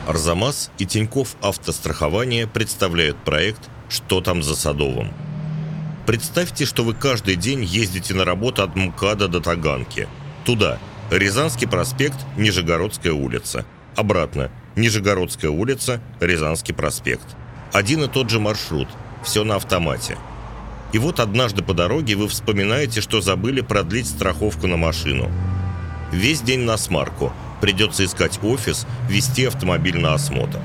Арзамас и Тинькофф Автострахование представляют проект «Что там за Садовым?». Представьте, что вы каждый день ездите на работу от МКАДа до Таганки. Туда – Рязанский проспект, Нижегородская улица. Обратно – Нижегородская улица, Рязанский проспект. Один и тот же маршрут, все на автомате. И вот однажды по дороге вы вспоминаете, что забыли продлить страховку на машину. Весь день на смарку. Придется искать офис, вести автомобиль на осмотр.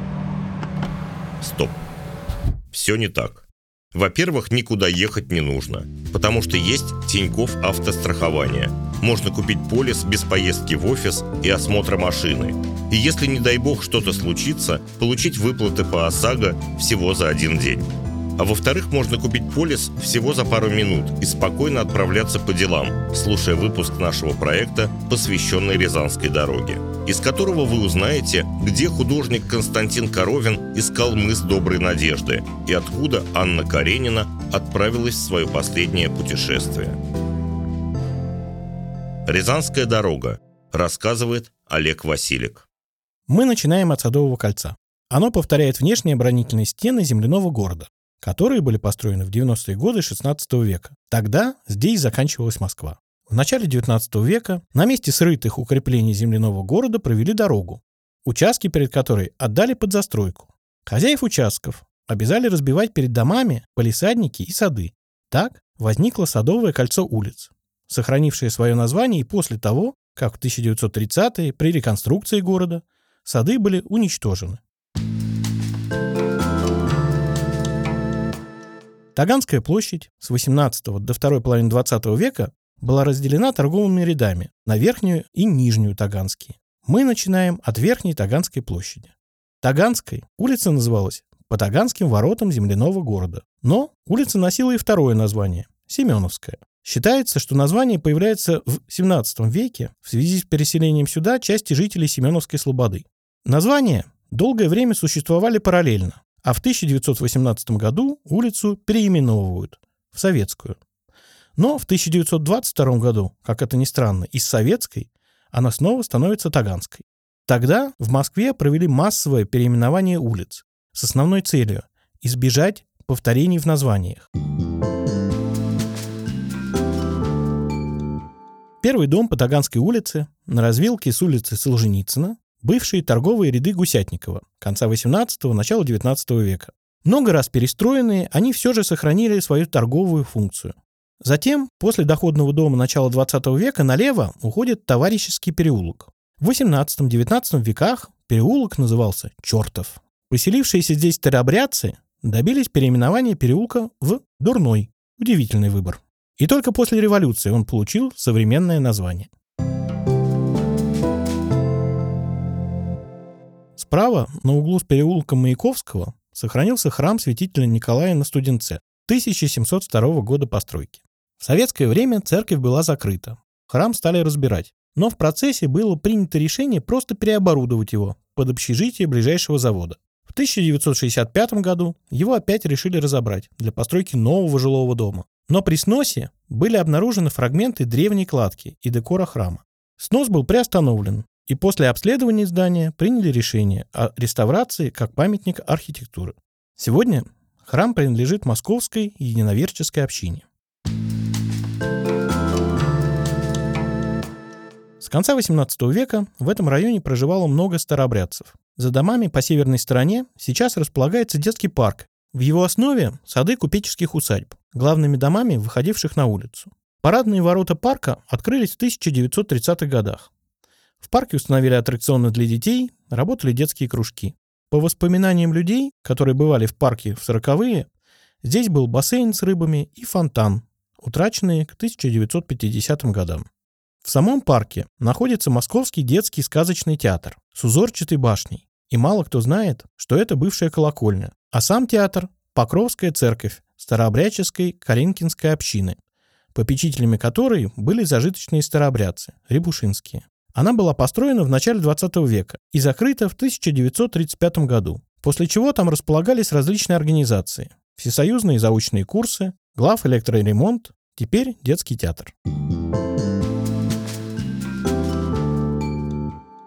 Стоп. Все не так. Во-первых, никуда ехать не нужно, потому что есть Тинькофф Автострахование. Можно купить полис без поездки в офис и осмотра машины. И если, не дай бог, что-то случится, получить выплаты по ОСАГО всего за один день. А во-вторых, можно купить полис всего за пару минут и спокойно отправляться по делам, слушая выпуск нашего проекта, посвященный Рязанской дороге, из которого вы узнаете, где художник Константин Коровин искал мыс Доброй Надежды и откуда Анна Каренина отправилась в свое последнее путешествие. Рязанская дорога, рассказывает Олег Василик. Мы начинаем от Садового кольца. Оно повторяет внешние оборонительные стены земляного города, которые были построены в 90-е годы XVI века. Тогда здесь заканчивалась Москва. В начале XIX века на месте срытых укреплений земляного города провели дорогу, участки перед которой отдали под застройку. Хозяев участков обязали разбивать перед домами палисадники и сады. Так возникло Садовое кольцо улиц, сохранившее свое название и после того, как в 1930-е при реконструкции города сады были уничтожены. Таганская площадь с 18 до второй половины 20 века была разделена торговыми рядами на Верхнюю и Нижнюю Таганские. Мы начинаем от Верхней Таганской площади. Таганской улица называлась по Таганским воротам земляного города, но улица носила и второе название – Семеновская. Считается, что название появляется в 17 веке в связи с переселением сюда части жителей Семеновской слободы. Названия долгое время существовали параллельно, а в 1918 году улицу переименовывают в Советскую. Но в 1922 году, как это ни странно, из Советской она снова становится Таганской. Тогда в Москве провели массовое переименование улиц с основной целью избежать повторений в названиях. Первый дом по Таганской улице на развилке с улицы Солженицына, бывшие торговые ряды Гусятникова конца XVIII – начала XIX века. Много раз перестроенные, они все же сохранили свою торговую функцию. Затем, после доходного дома начала XX века, налево уходит Товарищеский переулок. В XVIII-XIX веках переулок назывался Чертов. Поселившиеся здесь старообрядцы добились переименования переулка в Дурной. Удивительный выбор. И только после революции он получил современное название. Справа, на углу с переулком Маяковского, сохранился храм святителя Николая на Студенце 1702 года постройки. В советское время церковь была закрыта. Храм стали разбирать. Но в процессе было принято решение просто переоборудовать его под общежитие ближайшего завода. В 1965 году его опять решили разобрать для постройки нового жилого дома. Но при сносе были обнаружены фрагменты древней кладки и декора храма. Снос был приостановлен, и после обследования здания приняли решение о реставрации как памятника архитектуры. Сегодня храм принадлежит Московской единоверческой общине. С конца XVIII века в этом районе проживало много старообрядцев. За домами по северной стороне сейчас располагается детский парк. В его основе сады купеческих усадьб, главными домами, выходивших на улицу. Парадные ворота парка открылись в 1930-х годах. В парке установили аттракционы для детей, работали детские кружки. По воспоминаниям людей, которые бывали в парке в 40-е, здесь был бассейн с рыбами и фонтан, утраченные к 1950 годам. В самом парке находится Московский детский сказочный театр с узорчатой башней. И мало кто знает, что это бывшая колокольня. А сам театр – Покровская церковь старообрядческой Каринкинской общины, попечителями которой были зажиточные старообрядцы – рябушинские. Она была построена в начале XX века и закрыта в 1935 году, после чего там располагались различные организации – всесоюзные заочные курсы, главэлектроремонт, теперь детский театр.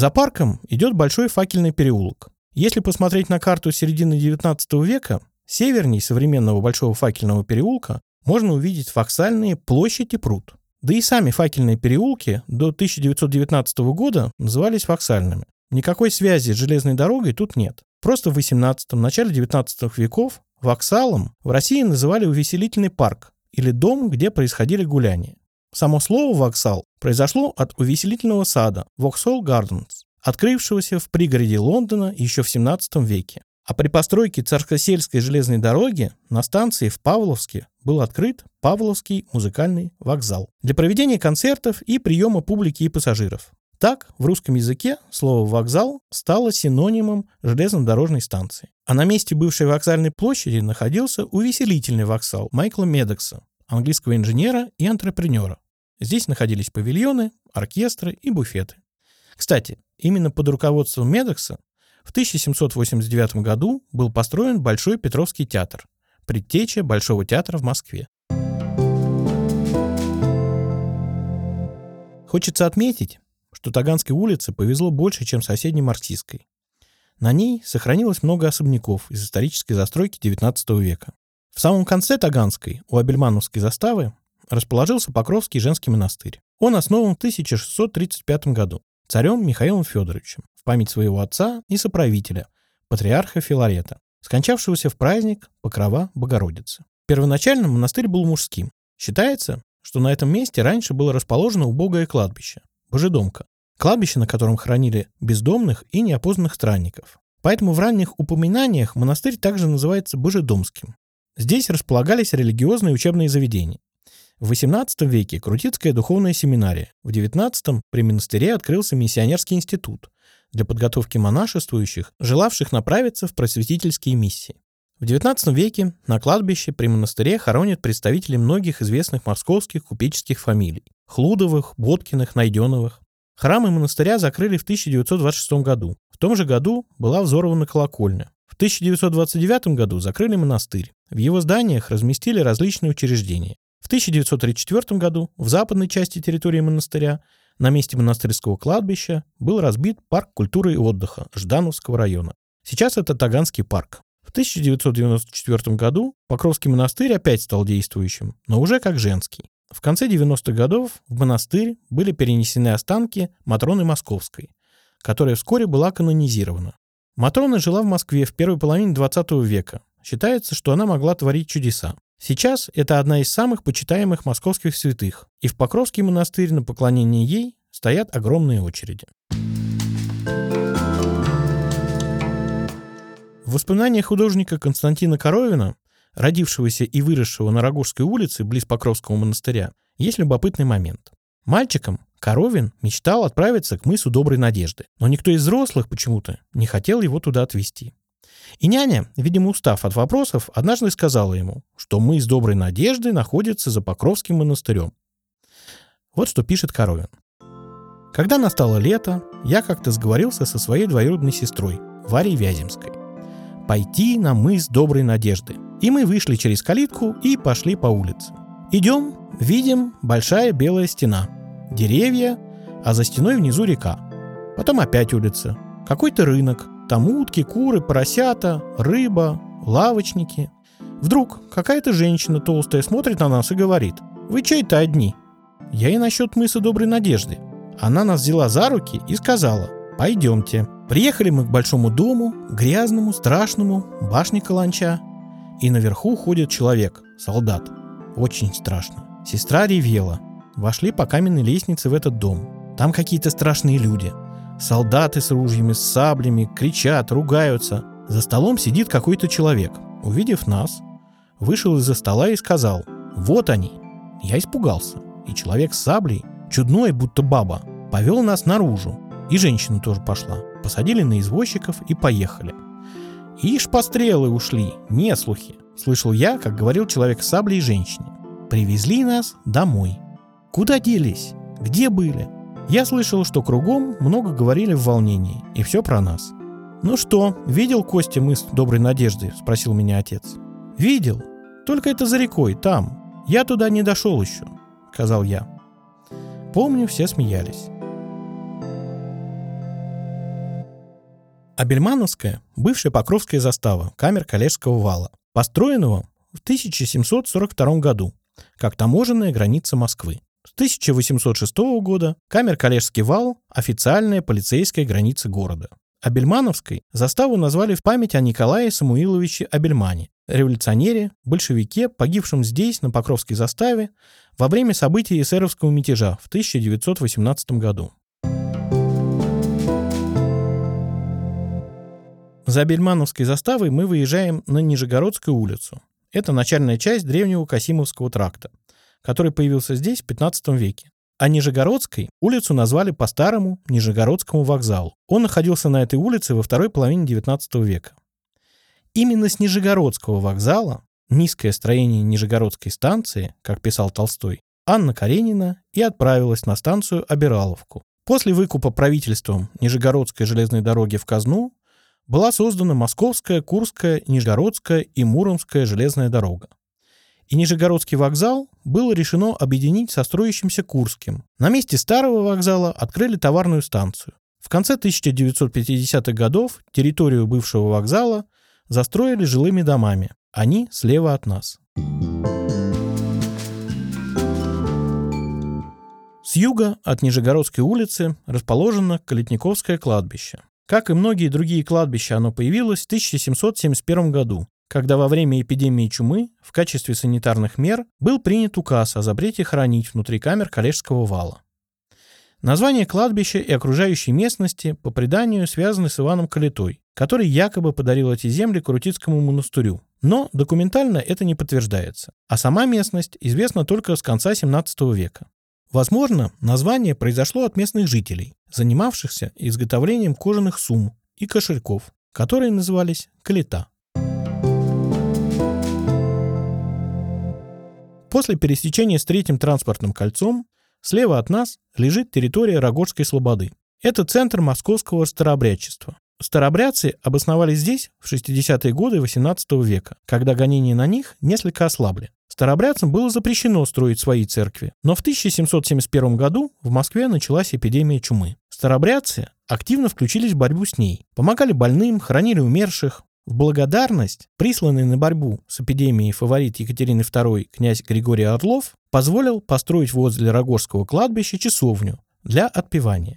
За парком идет большой факельный переулок. Если посмотреть на карту середины XIX века, северней современного большого факельного переулка можно увидеть воксальные площадь и пруд. Да и сами факельные переулки до 1919 года назывались воксальными. Никакой связи с железной дорогой тут нет. Просто в XVIII, начале XIX веков воксалом в России называли увеселительный парк или дом, где происходили гуляния. Само слово «воксал» произошло от увеселительного сада Vauxhall Gardens, открывшегося в пригороде Лондона еще в XVII веке. А при постройке Царскосельской железной дороги на станции в Павловске был открыт Павловский музыкальный вокзал для проведения концертов и приема публики и пассажиров. Так, в русском языке слово «вокзал» стало синонимом железнодорожной станции. А на месте бывшей вокзальной площади находился увеселительный вокзал Майкла Медокса, английского инженера и антрепренера. Здесь находились павильоны, оркестры и буфеты. Кстати, именно под руководством Медокса в 1789 году был построен Большой Петровский театр, предтеча Большого театра в Москве. Хочется отметить, что Таганской улице повезло больше, чем соседней Марксистской. На ней сохранилось много особняков из исторической застройки XIX века. В самом конце Таганской, у Абельмановской заставы, расположился Покровский женский монастырь. Он основан в 1635 году царем Михаилом Федоровичем в память своего отца и соправителя, патриарха Филарета, скончавшегося в праздник Покрова Богородицы. Первоначально монастырь был мужским. Считается, что на этом месте раньше было расположено убогое кладбище – Божедомка, кладбище, на котором хоронили бездомных и неопознанных странников. Поэтому в ранних упоминаниях монастырь также называется Божедомским. Здесь располагались религиозные учебные заведения. В XVIII веке Крутицкая духовная семинария, в XIX при монастыре открылся миссионерский институт для подготовки монашествующих, желавших направиться в просветительские миссии. В XIX веке на кладбище при монастыре хоронят представителей многих известных московских купеческих фамилий – Хлудовых, Боткиных, Найденовых. Храмы монастыря закрыли в 1926 году. В том же году была взорвана колокольня. В 1929 году закрыли монастырь. В его зданиях разместили различные учреждения. В 1934 году в западной части территории монастыря на месте монастырского кладбища был разбит парк культуры и отдыха Ждановского района. Сейчас это Таганский парк. В 1994 году Покровский монастырь опять стал действующим, но уже как женский. В конце 90-х годов в монастырь были перенесены останки Матроны Московской, которая вскоре была канонизирована. Матрона жила в Москве в первой половине XX века. Считается, что она могла творить чудеса. Сейчас это одна из самых почитаемых московских святых, и в Покровский монастырь на поклонение ей стоят огромные очереди. В воспоминаниях художника Константина Коровина, родившегося и выросшего на Рогожской улице близ Покровского монастыря, есть любопытный момент. Мальчиком Коровин мечтал отправиться к мысу Доброй Надежды, но никто из взрослых почему-то не хотел его туда отвезти. И няня, видимо, устав от вопросов, однажды сказала ему, что мыс Доброй Надежды находится за Покровским монастырем. Вот что пишет Коровин. «Когда настало лето, я как-то сговорился со своей двоюродной сестрой, Варей Вяземской, пойти на мыс Доброй Надежды. И мы вышли через калитку и пошли по улице. Идем, видим большая белая стена, деревья, а за стеной внизу река. Потом опять улица, какой-то рынок, там утки, куры, поросята, рыба, лавочники. Вдруг какая-то женщина толстая смотрит на нас и говорит: «Вы чё это одни?» Я и насчет мыса Доброй Надежды. Она нас взяла за руки и сказала: «Пойдемте». Приехали мы к большому дому, грязному, страшному, башне каланча. И наверху ходит человек, солдат. Очень страшно. Сестра ревела. Вошли по каменной лестнице в этот дом. Там какие-то страшные люди. Солдаты с ружьями, с саблями, кричат, ругаются. За столом сидит какой-то человек. Увидев нас, вышел из-за стола и сказал: «Вот они». Я испугался. И человек с саблей, чудной, будто баба, повел нас наружу. И женщина тоже пошла. Посадили на извозчиков и поехали. «Ишь, пострелы ушли, не слухи», слышал я, как говорил человек с саблей женщине. Привезли нас домой. Куда делись? Где были? Я слышал, что кругом много говорили в волнении, и все про нас. «Ну что, видел, Костя, мыс Доброй Надежды?» — спросил меня отец. «Видел. Только это за рекой, там. Я туда не дошел еще», — сказал я. Помню, все смеялись. Абельмановская – бывшая Покровская застава, камер Коллежского вала, построенного в 1742 году, как таможенная граница Москвы. С 1806 года камер Коллежский вал – официальная полицейская граница города. Абельмановской заставу назвали в память о Николае Самуиловиче Абельмане, революционере, большевике, погибшем здесь, на Покровской заставе, во время событий эсеровского мятежа в 1918 году. За Абельмановской заставой мы выезжаем на Нижегородскую улицу. Это начальная часть древнего Касимовского тракта, который появился здесь в 15 веке. А Нижегородской улицу назвали по старому Нижегородскому вокзалу. Он находился на этой улице во второй половине 19 века. Именно с Нижегородского вокзала, низкое строение Нижегородской станции, как писал Толстой, Анна Каренина и отправилась на станцию Обираловку. После выкупа правительством Нижегородской железной дороги в казну была создана Московская, Курская, Нижегородская и Муромская железная дорога. И Нижегородский вокзал было решено объединить со строящимся Курским. На месте старого вокзала открыли товарную станцию. В конце 1950-х годов территорию бывшего вокзала застроили жилыми домами. Они слева от нас. С юга от Нижегородской улицы расположено Калитниковское кладбище. Как и многие другие кладбища, оно появилось в 1771 году, когда во время эпидемии чумы в качестве санитарных мер был принят указ о запрете хоронить внутри камер Коллежского вала. Название кладбища и окружающей местности по преданию связаны с Иваном Калитой, который якобы подарил эти земли Крутицкому монастырю. Но документально это не подтверждается, а сама местность известна только с конца 17 века. Возможно, название произошло от местных жителей, занимавшихся изготовлением кожаных сумм и кошельков, которые назывались калита. После пересечения с Третьим транспортным кольцом слева от нас лежит территория Рогожской слободы. Это центр московского старообрядчества. Старообрядцы обосновались здесь в 60-е годы XVIII века, когда гонения на них несколько ослабли. Старообрядцам было запрещено строить свои церкви, но в 1771 году в Москве началась эпидемия чумы. Старообрядцы активно включились в борьбу с ней, помогали больным, хоронили умерших. В благодарность присланный на борьбу с эпидемией фаворит Екатерины II князь Григорий Орлов позволил построить возле Рогожского кладбища часовню для отпевания.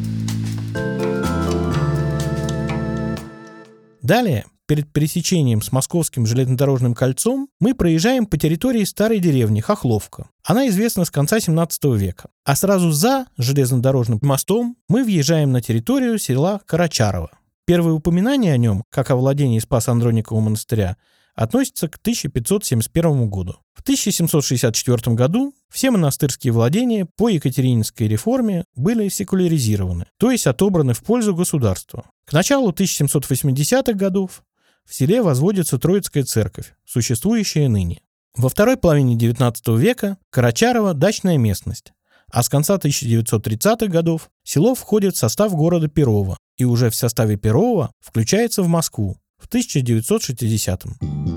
Далее, перед пересечением с Московским железнодорожным кольцом, мы проезжаем по территории старой деревни Хохловка. Она известна с конца 17 века. А сразу за железнодорожным мостом мы въезжаем на территорию села Карачарово. Первое упоминание о нем, как о владении Спас-Андроникового монастыря, относится к 1571 году. В 1764 году все монастырские владения по Екатерининской реформе были секуляризированы, то есть отобраны в пользу государства. К началу 1780-х годов в селе возводится Троицкая церковь, существующая ныне. Во второй половине XIX века Карачарово – дачная местность, а с конца 1930-х годов село входит в состав города Перово и уже в составе Перова включается в Москву в 1960-м.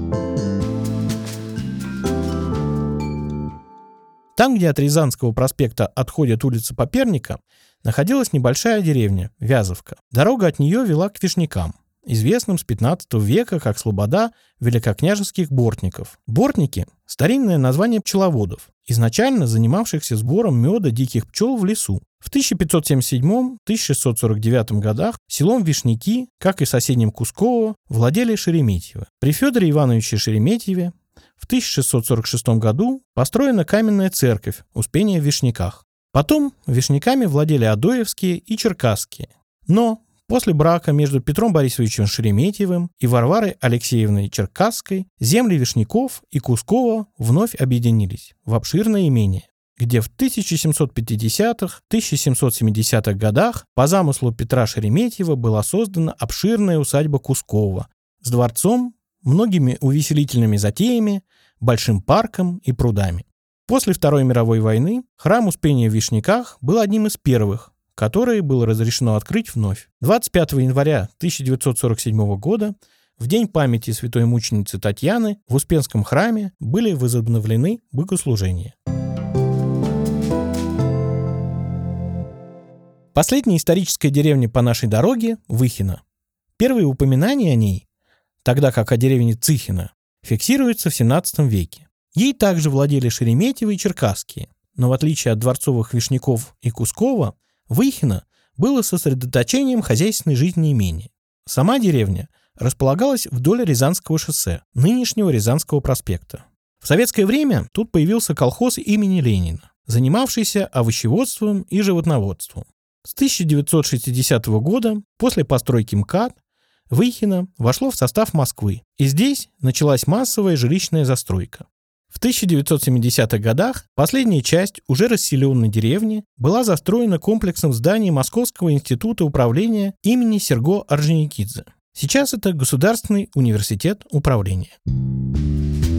Там, где от Рязанского проспекта отходит улица Коперника, находилась небольшая деревня Вязовка. Дорога от нее вела к Вишнякам, известным с 15 века как слобода великокняжеских бортников. Бортники – старинное название пчеловодов, изначально занимавшихся сбором меда диких пчел в лесу. В 1577-1649 годах селом Вишняки, как и соседним Кусково, владели Шереметьевы. При Федоре Ивановиче Шереметьеве в 1646 году построена каменная церковь Успения в Вишняках. Потом Вишняками владели Адоевские и Черкасские. Но после брака между Петром Борисовичем Шереметьевым и Варварой Алексеевной Черкасской земли Вишняков и Кускова вновь объединились в обширное имение, где в 1750-1770-х годах по замыслу Петра Шереметьева была создана обширная усадьба Кускова с дворцом, многими увеселительными затеями, большим парком и прудами. После Второй мировой войны храм Успения в Вишняках был одним из первых, которые было разрешено открыть вновь. 25 января 1947 года, в день памяти святой мученицы Татьяны, в Успенском храме были возобновлены богослужения. Последняя историческая деревня по нашей дороге – Выхино. Первые упоминания о ней, тогда как о деревне Цыхино, фиксируются в 17 веке. Ей также владели Шереметьево и Черкасские, но в отличие от дворцовых Вишняков и Кускова, Выхино было сосредоточением хозяйственной жизни имения. Сама деревня располагалась вдоль Рязанского шоссе, нынешнего Рязанского проспекта. В советское время тут появился колхоз имени Ленина, занимавшийся овощеводством и животноводством. С 1960 года, после постройки МКАД, Выхино вошло в состав Москвы, и здесь началась массовая жилищная застройка. В 1970-х годах последняя часть уже расселенной деревни была застроена комплексом зданий Московского института управления имени Серго Орджоникидзе. Сейчас это Государственный университет управления.